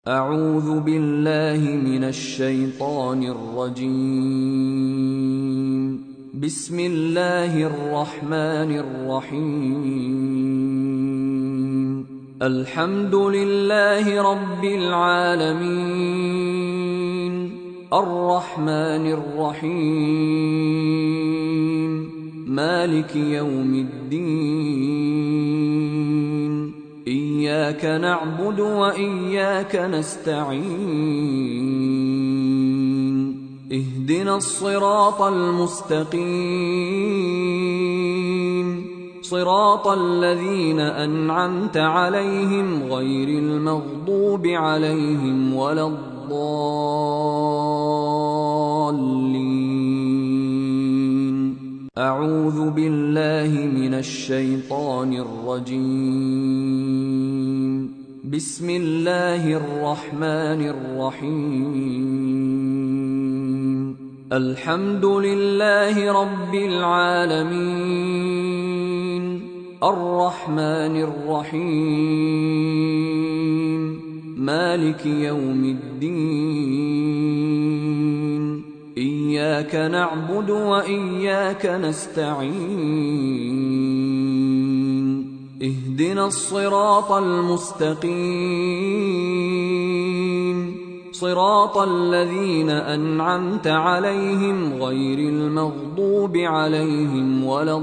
أعوذ بالله من الشيطان الرجيم. بسم الله الرحمن الرحيم. الحمد لله رب العالمين، الرحمن الرحيم، مالك يوم الدين، إياك نعبد وإياك نستعين، اهدنا الصراط المستقيم، صراط الذين أنعمت عليهم غير المغضوب عليهم ولا الضالين. أعوذ بالله من الشيطان الرجيم. بسم الله الرحمن الرحيم. الحمد لله رب العالمين، الرحمن الرحيم، مالك يوم الدين، إياك نعبد وإياك نستعين، اهدنا الصراط المستقيم، صراط الذين أنعمت عليهم غير المغضوب عليهم ولا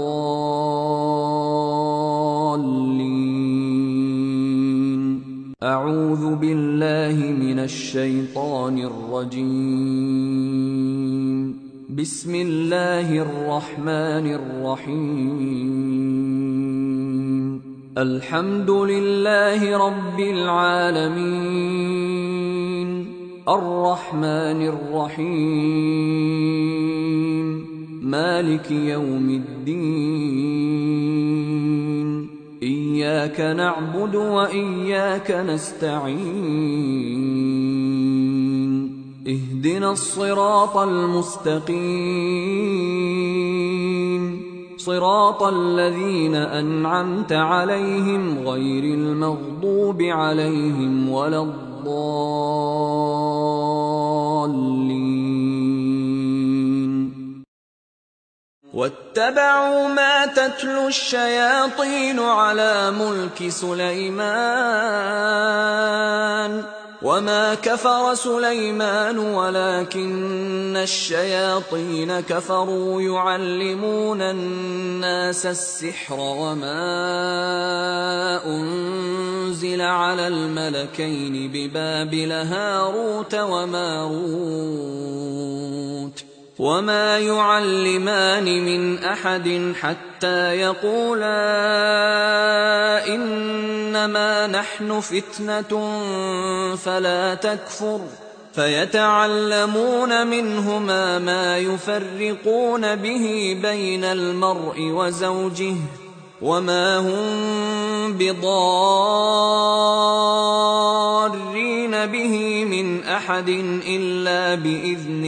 الضالين. أعوذ بالله من الشيطان الرجيم. بسم الله الرحمن الرحيم. الحمد لله رب العالمين، الرحمن الرحيم، مالك يوم الدين، إياك نعبد وإياك نستعين، اهدنا الصراط المستقيم، صراط الذين أنعمت عليهم غير المغضوب عليهم ولا الضالين. واتبعوا ما تتلو الشياطين على ملك سليمان، وما كفر سليمان ولكن الشياطين كفروا يعلمون الناس السحر وما أنزل على الملكين ببابل هاروت وماروت، وما يعلمان من أحد حتى يقولا إنما نحن فتنة فلا تكفر، فيتعلمون منهما ما يفرقون به بين المرء وزوجه، وما هم بضارين به من أحد إلا بإذن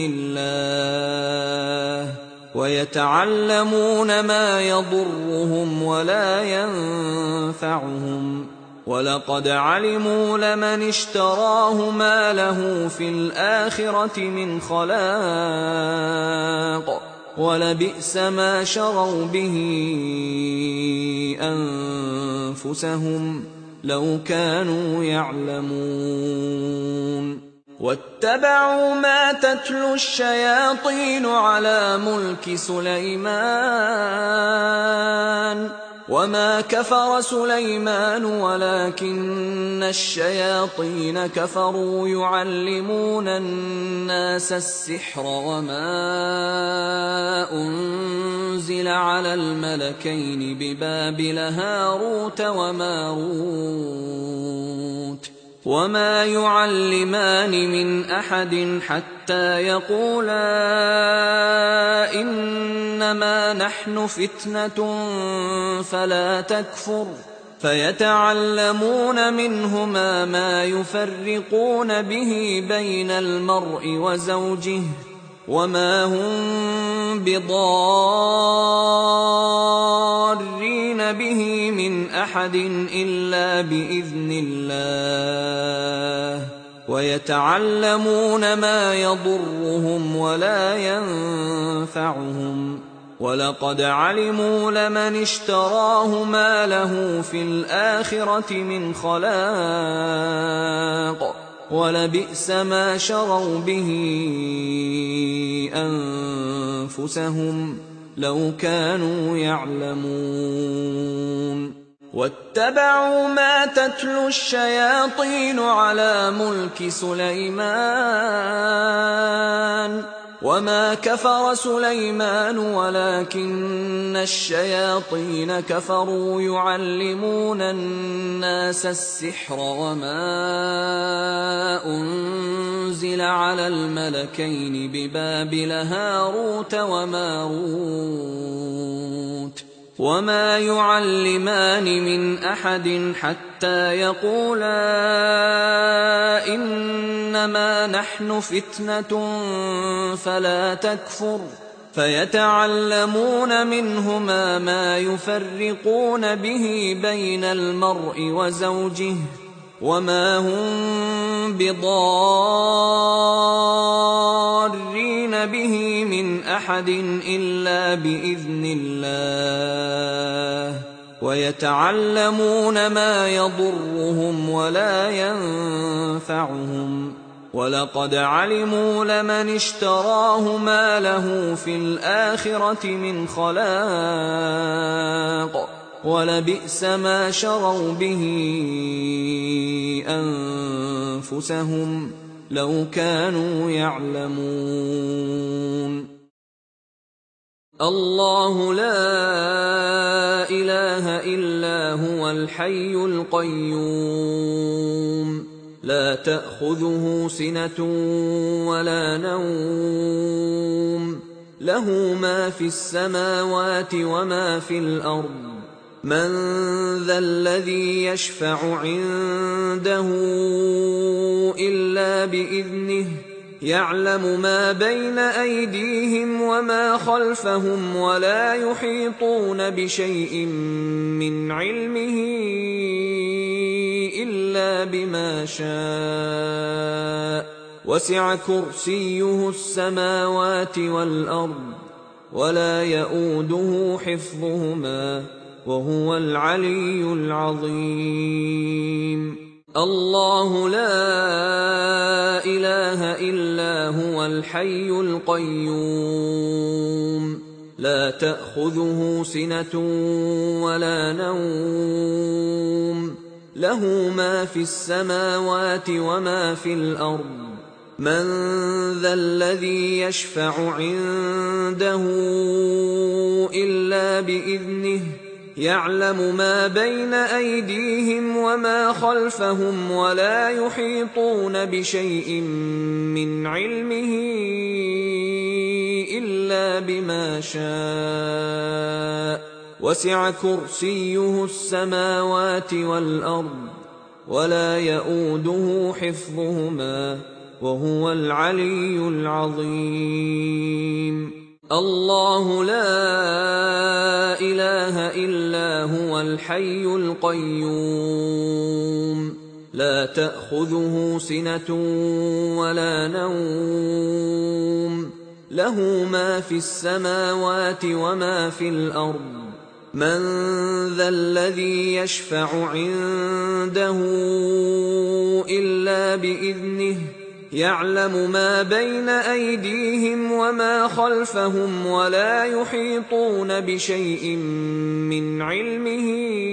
الله، ويتعلمون ما يضرهم ولا ينفعهم، ولقد علموا لمن اشتراه ما له في الآخرة من خلاق، ولبئس ما شروا به أنفسهم لو كانوا يعلمون. واتبعوا ما تتلو الشياطين على ملك سليمان، وما كفر سليمان ولكن الشياطين كفروا يعلمون الناس السحر وما أنزل على الملكين ببابل هاروت وماروت، وما يعلمان من أحد حتى يقولا إنما نحن فتنة فلا تكفر، فيتعلمون منهما ما يفرقون به بين المرء وزوجه، وما هم بضارين به من أحد إلا بإذن الله، ويتعلمون ما يضرهم ولا ينفعهم ولقد علموا لمن اشتراه ما له في الآخرة من خلاق ولبئس ما شروا به أنفسهم لو كانوا يعلمون واتبعوا ما تتلو الشياطين على ملك سليمان وما كفر سليمان ولكن الشياطين كفروا يعلمون الناس السحر وما أنزل على الملكين ببابل هاروت وماروت وما يعلمان من أحد حتى يقولا إنما نحن فتنة فلا تكفر فيتعلمون منهما ما يفرقون به بين المرء وزوجه وما هم بضارين به من أحد إلا بإذن الله ويتعلمون ما يضرهم ولا ينفعهم ولقد علموا لمن اشتراه ما له في الآخرة من خلاق ولبئس ما شروا به أنفسهم لو كانوا يعلمون الله لا إله إلا هو الحي القيوم لا تأخذه سنة ولا نوم له ما في السماوات وما في الأرض من ذا الذي يشفع عنده إلا بإذنه يعلم ما بين أيديهم وما خلفهم ولا يحيطون بشيء من علمه إلا بما شاء وسع كرسيه السماوات والأرض ولا يؤوده حفظهما وهو العلي العظيم الله لا إله إلا هو الحي القيوم لا تأخذه سنة ولا نوم له ما في السماوات وما في الأرض من ذا الذي يشفع عنده إلا بإذنه يعلم ما بين أيديهم وما خلفهم ولا يحيطون بشيء من علمه إلا بما شاء وسع كرسيه السماوات والأرض ولا يؤوده حفظهما وهو العلي العظيم الله لا إله إلا هو الحي القيوم لا تأخذه سنة ولا نوم له ما في السماوات وما في الأرض من ذا الذي يشفع عنده إلا بإذنه يعلم ما بين أيديهم وما خلفهم ولا يحيطون بشيء من علمه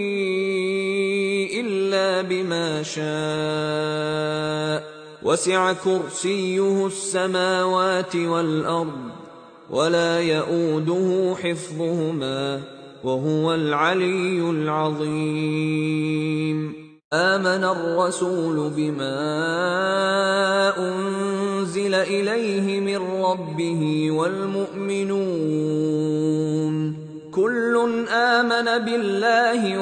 إلا بما شاء وسع كرسيه السماوات والأرض ولا يؤوده حفظهما وهو العلي العظيم آمن الرسول بما أنزل إليه من ربه والمؤمنون كل آمن بالله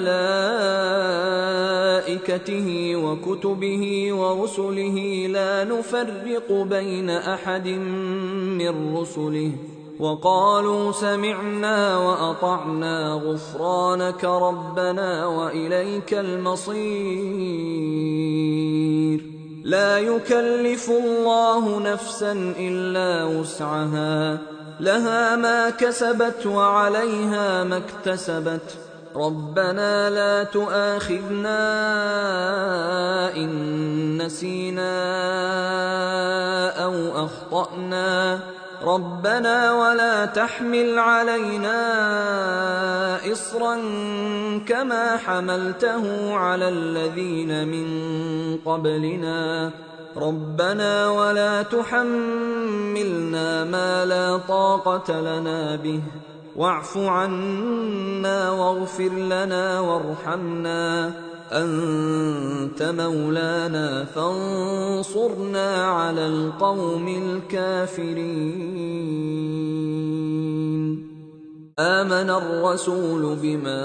وملائكته وكتبه ورسله لا نفرق بين أحد من رسله وقالوا سمعنا وأطعنا غفرانك ربنا وإليك المصير لا يكلف الله نفسا إلا وسعها لها ما كسبت وعليها ما اكتسبت ربنا لا تؤاخذنا إن نسينا أو أخطأنا ربنا ولا تحمل علينا إصرا كما حملته على الذين من قبلنا ربنا ولا تحملنا ما لا طاقة لنا به واعف عنا واغفر لنا وارحمنا أنت مولانا فانصرنا على القوم الكافرين آمن الرسول بما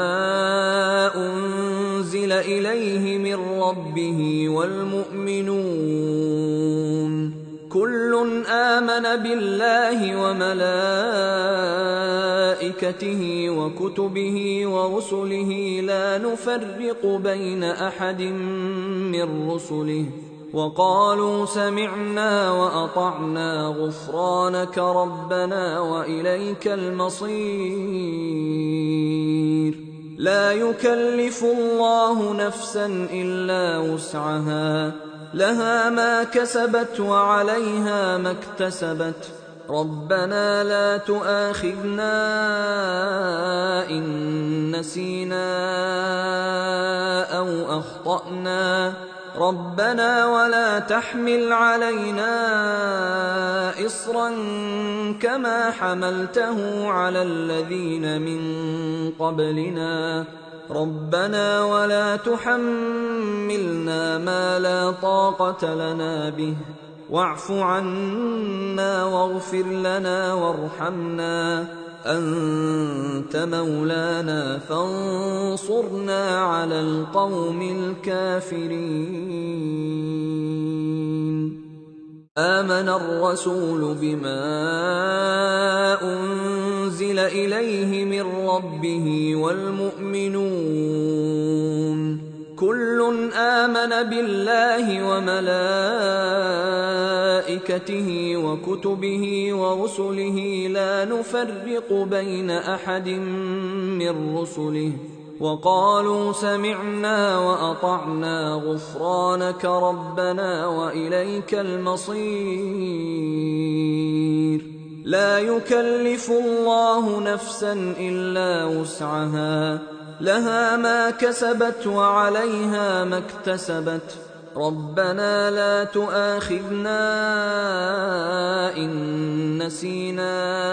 أنزل إليه من ربه والمؤمنون كل آمن بالله وملائكته وكتبه ورسله لا نفرق بين أحد من رسله وقالوا سمعنا وأطعنا غفرانك ربنا وإليك المصير لا يكلف الله نفسا إلا وسعها لها ما كسبت وعليها ما اكتسبت ربنا لا تؤاخذنا إن نسينا أو أخطأنا ربنا ولا تحمل علينا إصرا كما حملته على الذين من قبلنا ربنا ولا تحملنا ما لا طاقة لنا به واعف عنا واغفر لنا وارحمنا أنت مولانا فانصرنا على القوم الكافرين آمن الرسول بما أنزل إليه من ربه والمؤمنون كل آمن بالله وملائكته وكتبه ورسله لا نفرق بين أحد من رسله وقالوا سمعنا وأطعنا غفرانك ربنا وإليك المصير لا يكلف الله نفسا إلا وسعها لها ما كسبت وعليها ما اكتسبت ربنا لا تؤاخذنا إن نسينا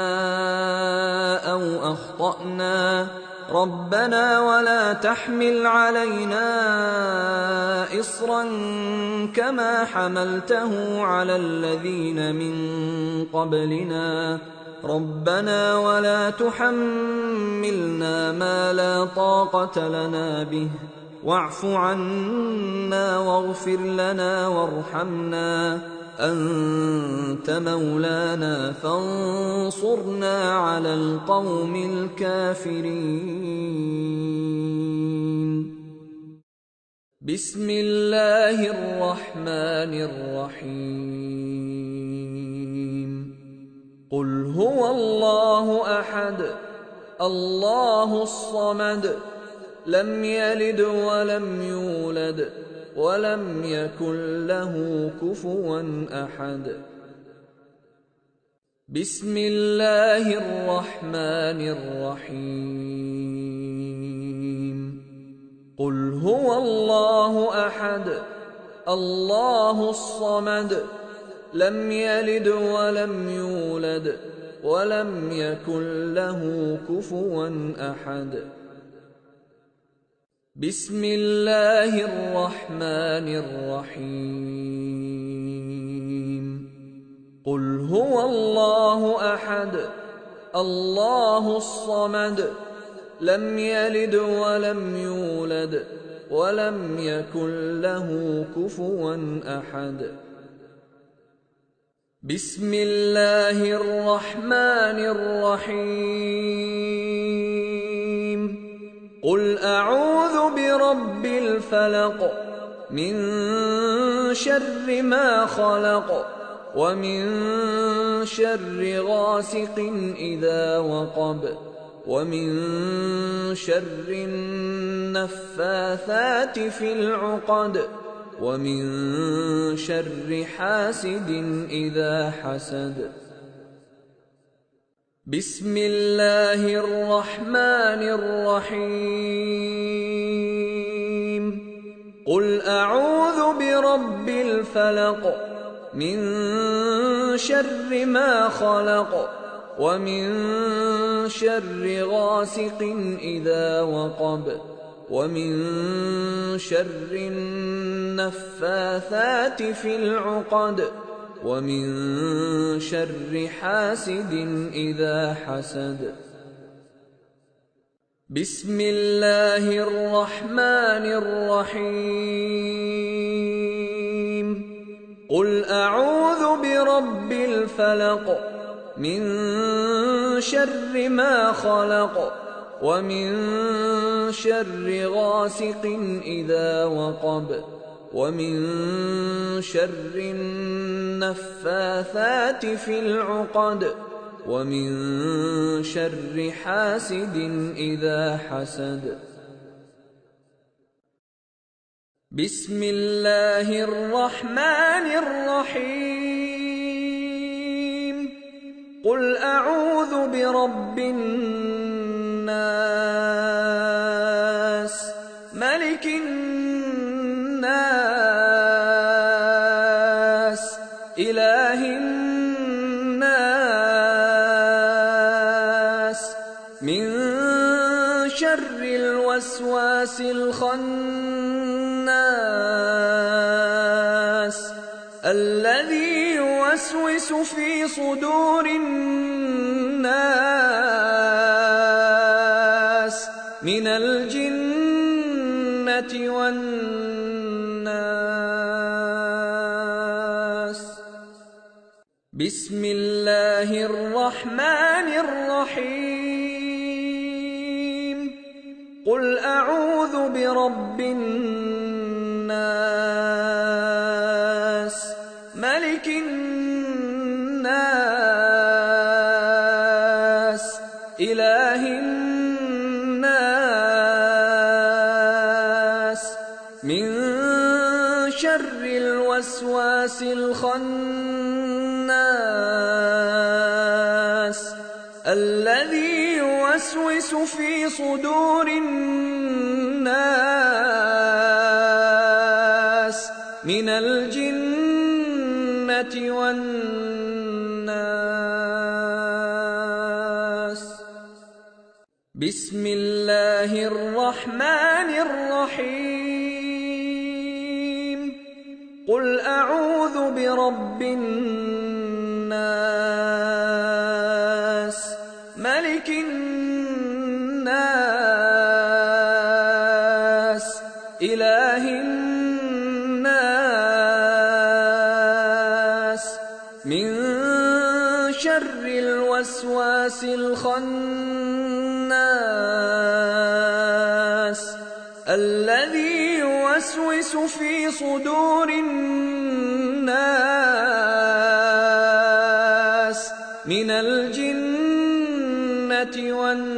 أو أخطأنا ربنا ولا تحمل علينا إصرا كما حملته على الذين من قبلنا ربنا ولا تحملنا ما لا طاقة لنا به واعف عنا واغفر لنا وارحمنا أنت مولانا فانصرنا على القوم الكافرين بسم الله الرحمن الرحيم قل هو الله أحد الله الصمد لم يلد ولم يولد ولم يكن له كفوا أحد بسم الله الرحمن الرحيم قل هو الله أحد الله الصمد لم يلد ولم يولد ولم يكن له كفوا أحد بسم الله الرحمن الرحيم قل هو الله أحد الله الصمد لم يلد ولم يولد ولم يكن له كفوا أحد بسم الله الرحمن الرحيم قل أعوذ برب الفلق من شر ما خلق ومن شر غاسق إذا وقب ومن شر النفاثات في العقد ومن شر حاسد إذا حسد. بسم الله الرحمن الرحيم. قل أعوذ برب الفلق من شر ما خلق ومن شر غاسق إذا وقب ومن شر النفاثات في العقد ومن شر حاسد إذا حسد. بسم الله الرحمن الرحيم. قل أعوذ برب الفلق من شر ما خلق ومن شر غاسق إذا وقب ومن شر النفاثات في العقد ومن شر حاسد إذا حسد. بسم الله الرحمن الرحيم. قل أعوذ برب الناس ملك الناس إله الناس من شر الوسواس الخناس الذي يوسوس في صدور الناس من الجنة والناس. بسم الله الرحمن الرحيم. قل أعوذ برب الناس ملك الناس إله الناس من شر الوسواس الخناس الذي يوسوس في صدور الناس من الجنة والناس. بسم الله الرحمن الرحيم. قل أعوذ برب الناس ملك الناس إله الناس من شر الوسواس الخناس الذي يوسوس في صدور الناس من الجنة والناس.